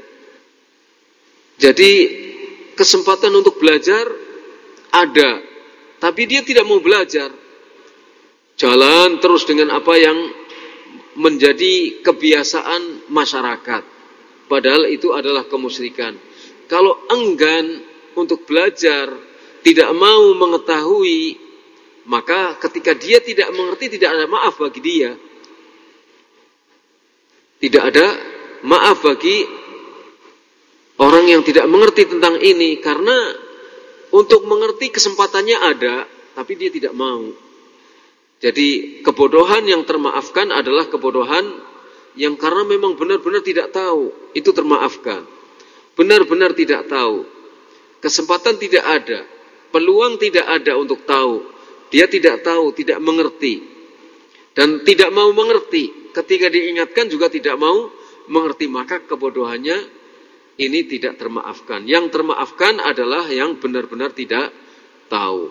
Speaker 1: Jadi kesempatan untuk belajar ada, tapi dia tidak mau belajar. Jalan terus dengan apa yang menjadi kebiasaan masyarakat. Padahal itu adalah kemusyrikan. Kalau enggan untuk belajar, tidak mau mengetahui, maka ketika dia tidak mengerti, tidak ada maaf bagi dia. Tidak ada maaf bagi orang yang tidak mengerti tentang ini, karena untuk mengerti kesempatannya ada, tapi dia tidak mau. Jadi kebodohan yang termaafkan adalah kebodohan yang karena memang benar-benar tidak tahu, itu termaafkan. Benar-benar tidak tahu, kesempatan tidak ada, peluang tidak ada untuk tahu, dia tidak tahu, tidak mengerti, dan tidak mau mengerti. Ketika diingatkan juga tidak mau mengerti, maka kebodohannya ini tidak termaafkan. Yang termaafkan adalah yang benar-benar tidak tahu.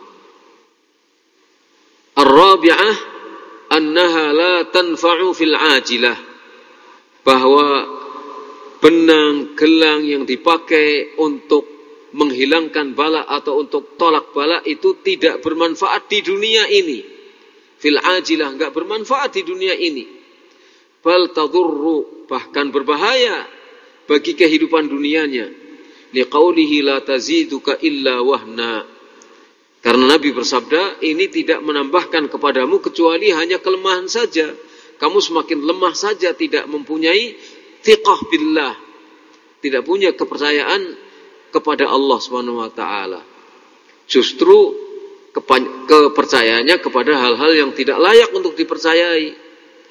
Speaker 1: Ar-rabi'ah annaha la tanfa'u fil ajilah. Bahwa benang gelang yang dipakai untuk menghilangkan bala atau untuk tolak bala itu tidak bermanfaat di dunia ini. Fil ajilah, enggak bermanfaat di dunia ini. Bal tadurru, bahkan berbahaya bagi kehidupan dunianya. Liqaulihi la taziduka illa wahna. Karena Nabi bersabda, ini tidak menambahkan kepadamu kecuali hanya kelemahan saja. Kamu semakin lemah saja, tidak mempunyai thiqah billah, tidak punya kepercayaan kepada Allah Subhanahu wa taala. Justru kepercayaannya kepada hal-hal yang tidak layak untuk dipercayai.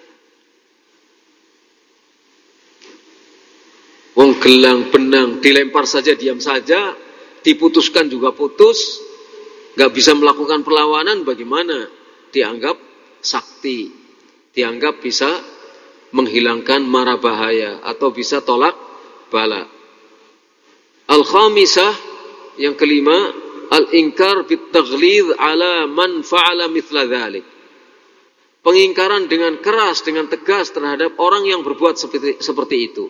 Speaker 1: Wong gelang, benang, dilempar saja diam saja, diputuskan juga putus, gak bisa melakukan perlawanan, bagaimana? Dianggap sakti, dianggap bisa menghilangkan mara bahaya, atau bisa tolak bala. Al-khamisah, yang kelima, al-inkar bit-taghlidh ala man fa'ala mithla dhalik. Pengingkaran dengan keras, dengan tegas terhadap orang yang berbuat seperti, seperti itu.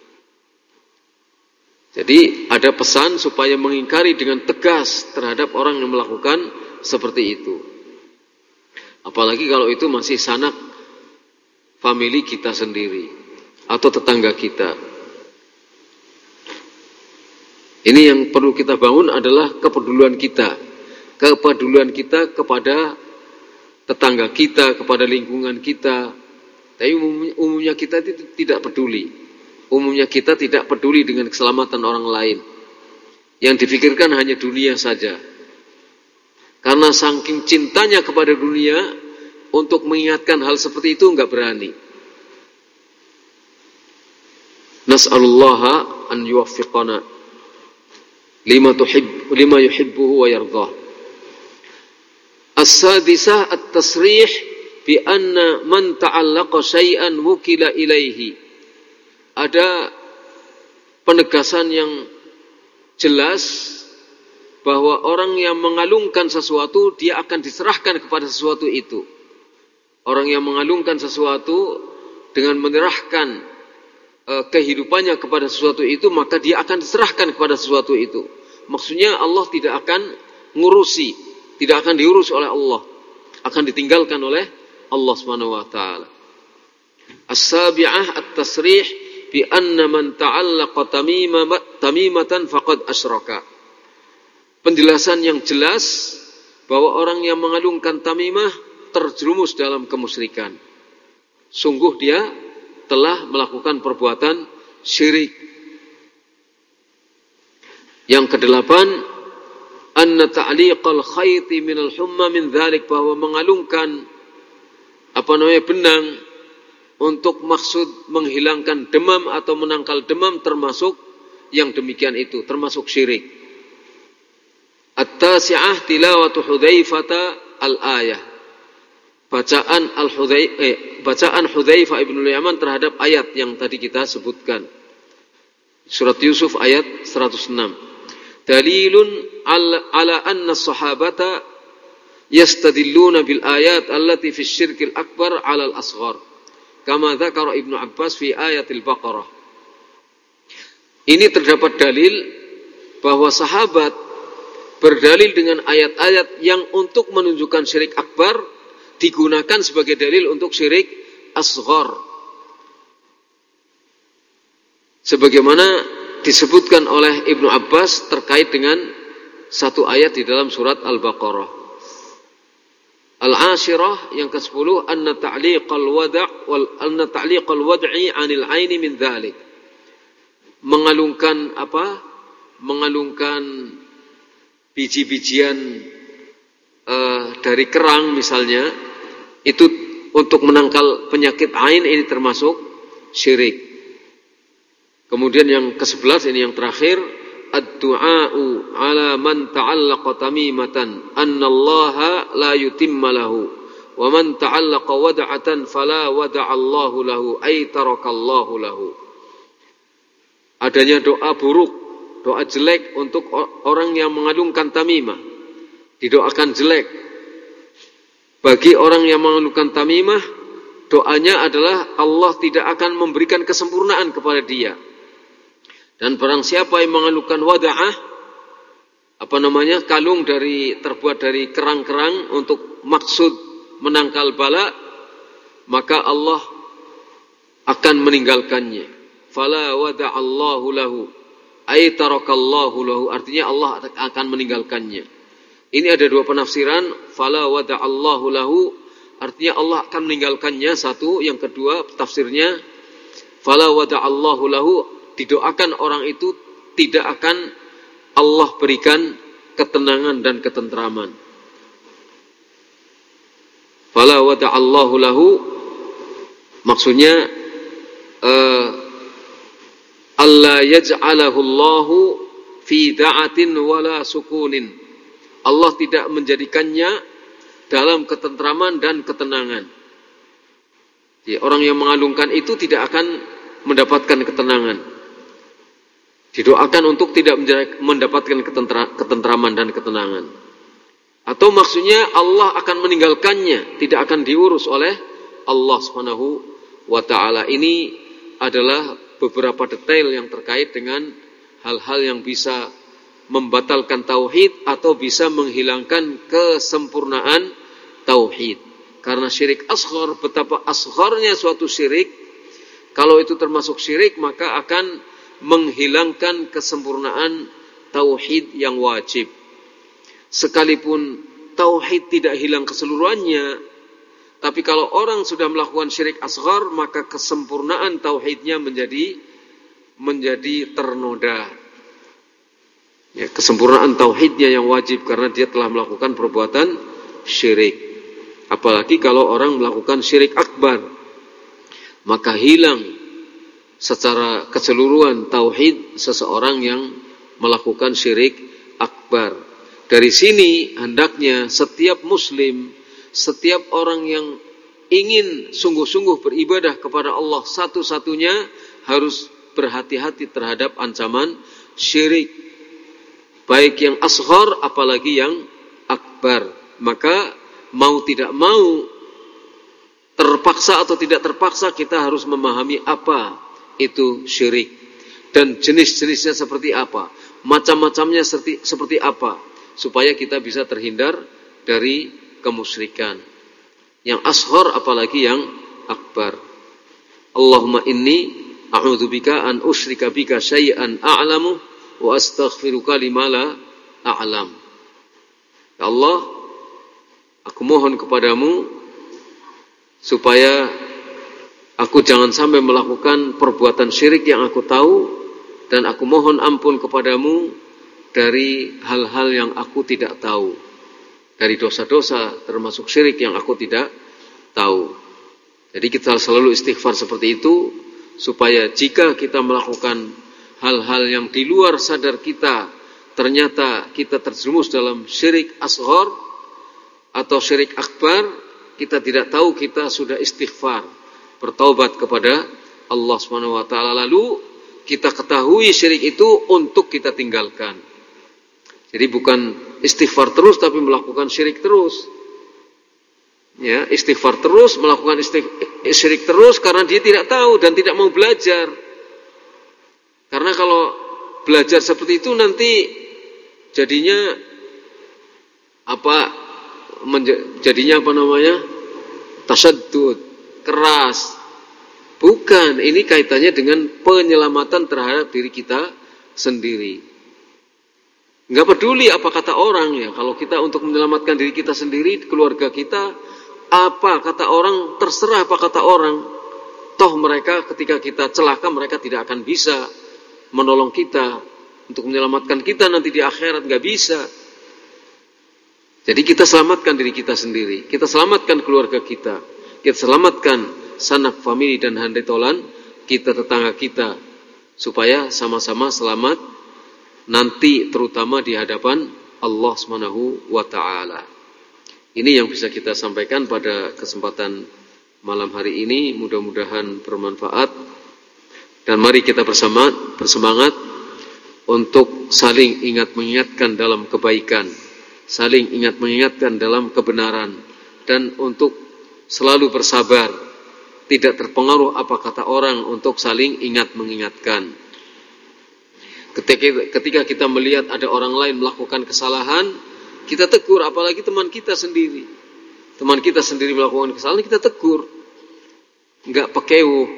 Speaker 1: Jadi ada pesan supaya mengingkari dengan tegas terhadap orang yang melakukan seperti itu. Apalagi kalau itu masih sanak famili kita sendiri atau tetangga kita. Ini yang perlu kita bangun adalah kepedulian kita. Kepedulian kita kepada tetangga kita, kepada lingkungan kita. Tapi umumnya kita itu tidak peduli. Umumnya kita tidak peduli dengan keselamatan orang lain. Yang dipikirkan hanya dunia saja. Karena saking cintanya kepada dunia, untuk mengingatkan hal seperti itu enggak berani. Nas'alullaha an yuwaffiqana. lima tuhib lima yuhibbuhu wa yardhah. As-sadisah at-tasrih bi anna man ta'allaqa syai'an wukila ilaihi. Ada penegasan yang jelas bahwa orang yang mengalungkan sesuatu dia akan diserahkan kepada sesuatu itu. Orang yang mengalungkan sesuatu dengan menyerahkan e, kehidupannya kepada sesuatu itu, maka dia akan diserahkan kepada sesuatu itu. Maksudnya Allah tidak akan ngurusi, tidak akan diurus oleh Allah, akan ditinggalkan oleh Allah Subhanahu wa taala. As-sabi'ah at-tasrih bi anna man ta'allaqa tamimatan faqad asyraka. Penjelasan yang jelas bahwa orang yang mengalungkan tamimah terjerumus dalam kemusyrikan. Sungguh dia telah melakukan perbuatan syirik. Yang kedelapan, anna ta'liqal khayti minal humma min dzalik, bahwa mengalungkan apa namanya benang untuk maksud menghilangkan demam atau menangkal demam termasuk yang demikian itu, termasuk syirik. At-tasi'ah tilawatu Hudzaifah al-ayah. Bacaan al-Hudzaifah eh, bacaan Hudzaifah ibn al-Yaman terhadap ayat yang tadi kita sebutkan. Surat Yusuf ayat seratus enam. Dalilun ala, ala anna sahabata yastadilluna bil ayat allati fi syirkil akbar ala al-asghar. Kama dzakara Ibnu Abbas fi ayatil Baqarah. Ini terdapat dalil bahwa sahabat berdalil dengan ayat-ayat yang untuk menunjukkan syirik akbar digunakan sebagai dalil untuk syirik asghar. Sebagaimana disebutkan oleh Ibnu Abbas terkait dengan satu ayat di dalam surat Al-Baqarah. Al-ashirah yang kesepuluh, anna ta'liqal wada' wal anna ta'liqal wad'i 'anil 'aini min dzalik. Mengalungkan apa? Mengalungkan biji-bijian uh, dari kerang misalnya, itu untuk menangkal penyakit ain, ini termasuk syirik. Kemudian yang kesebelas, ini yang terakhir, ad-du'a'u ala man ta'allaqa tamimatan annallaha la yutimma lahu wa man ta'allaqa wada'atan fala wada'allahu lahu ay tarakallahu lahu. Adanya doa buruk, doa jelek untuk orang yang mengalungkan tamimah, didoakan jelek. Bagi orang yang mengalungkan tamimah, doanya adalah Allah tidak akan memberikan kesempurnaan kepada dia. Dan barang siapa yang mengalungkan wada'ah, apa namanya, kalung dari terbuat dari kerang-kerang untuk maksud menangkal bala, maka Allah akan meninggalkannya. Fala wada'allahu lahu ay tarakallahu lahu, artinya Allah akan meninggalkannya. Ini ada dua penafsiran. Fala wada'allahu lahu, artinya Allah akan meninggalkannya, satu. Yang kedua tafsirnya, fala wada'allahu lahu, didoakan orang itu tidak akan Allah berikan ketenangan dan ketentraman. Fala wada'allahu lahu maksudnya uh, alla yaj'alahu Allahu fi da'atin wala sukunin. Allah tidak menjadikannya dalam ketentraman dan ketenangan. Ya, orang yang mengalungkan itu tidak akan mendapatkan ketenangan. Didoakan untuk tidak mendapatkan ketentraman dan ketenangan. Atau maksudnya Allah akan meninggalkannya, tidak akan diurus oleh Allah Subhanahu wa taala. Ini adalah beberapa detail yang terkait dengan hal-hal yang bisa membatalkan tauhid atau bisa menghilangkan kesempurnaan tauhid. Karena syirik asghar, betapa asgharnya suatu syirik, kalau itu termasuk syirik maka akan menghilangkan kesempurnaan tauhid yang wajib. Sekalipun tauhid tidak hilang keseluruhannya, tapi kalau orang sudah melakukan syirik asghar, maka kesempurnaan tauhidnya menjadi menjadi ternoda. Ya, kesempurnaan tauhidnya yang wajib karena dia telah melakukan perbuatan syirik. Apalagi kalau orang melakukan syirik akbar, maka hilang secara keseluruhan tauhid seseorang yang melakukan syirik akbar. Dari sini hendaknya setiap muslim, setiap orang yang ingin sungguh-sungguh beribadah kepada Allah satu-satunya harus berhati-hati terhadap ancaman syirik, baik yang asghar apalagi yang akbar. Maka mau tidak mau, terpaksa atau tidak terpaksa, kita harus memahami apa itu syirik dan jenis-jenisnya seperti apa, macam-macamnya seperti, seperti apa, supaya kita bisa terhindar dari kemusyrikan yang ashar apalagi yang akbar. Allahumma inni a'udzubika an usyrika bika syai'an a'lamu wa astaghfiruka lima la a'lam. Ya Allah, aku mohon kepadamu supaya aku jangan sampai melakukan perbuatan syirik yang aku tahu, dan aku mohon ampun kepadamu dari hal-hal yang aku tidak tahu, dari dosa-dosa termasuk syirik yang aku tidak tahu. Jadi kita selalu istighfar seperti itu, supaya jika kita melakukan hal-hal yang di luar sadar kita, ternyata kita terjerumus dalam syirik asghar atau syirik akbar, kita tidak tahu, kita sudah istighfar, bertaubat kepada Allah Subhanahu wa taala, lalu kita ketahui syirik itu untuk kita tinggalkan. Jadi bukan istighfar terus tapi melakukan syirik terus. Ya, istighfar terus, melakukan syirik terus karena dia tidak tahu dan tidak mau belajar. Karena kalau belajar seperti itu nanti jadinya apa? Jadinya apa namanya? Tasaddud, keras. Bukan, ini kaitannya dengan penyelamatan terhadap diri kita sendiri. Enggak peduli apa kata orang ya. Kalau kita untuk menyelamatkan diri kita sendiri, keluarga kita, apa kata orang, terserah apa kata orang. Toh mereka ketika kita celaka, mereka tidak akan bisa menolong kita untuk menyelamatkan kita nanti di akhirat, enggak bisa. Jadi kita selamatkan diri kita sendiri, kita selamatkan keluarga kita, kita selamatkan sanak famili dan handai tolan kita, tetangga kita, supaya sama-sama selamat nanti, terutama di hadapan Allah Subhanahu wa taala. Ini yang bisa kita sampaikan pada kesempatan malam hari ini, mudah-mudahan bermanfaat, dan mari kita bersama bersemangat untuk saling ingat mengingatkan dalam kebaikan, saling ingat mengingatkan dalam kebenaran, dan untuk selalu bersabar, tidak terpengaruh apa kata orang, untuk saling ingat mengingatkan. Ketika, ketika kita melihat ada orang lain melakukan kesalahan, kita tegur, apalagi teman kita sendiri. Teman kita sendiri melakukan kesalahan, kita tegur, enggak pekewuh.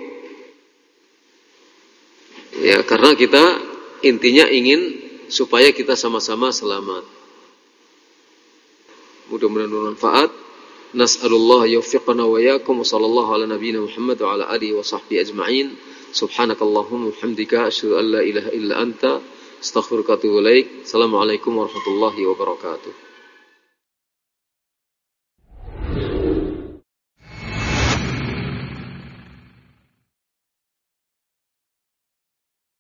Speaker 1: Ya, karena kita intinya ingin supaya kita sama-sama selamat. Mudah-mudahan bermanfaat. Nas'alullah yawfiqana wa iyyakum, wa sallallahu ala nabiyyina Muhammad wa ala alihi wa sahbihi ajma'in. Subhanakallahumma wa bihamdika asyhadu an la ilaha illa anta astaghfiruka wa atubu ilaik. Assalamualaikum warahmatullahi wabarakatuh.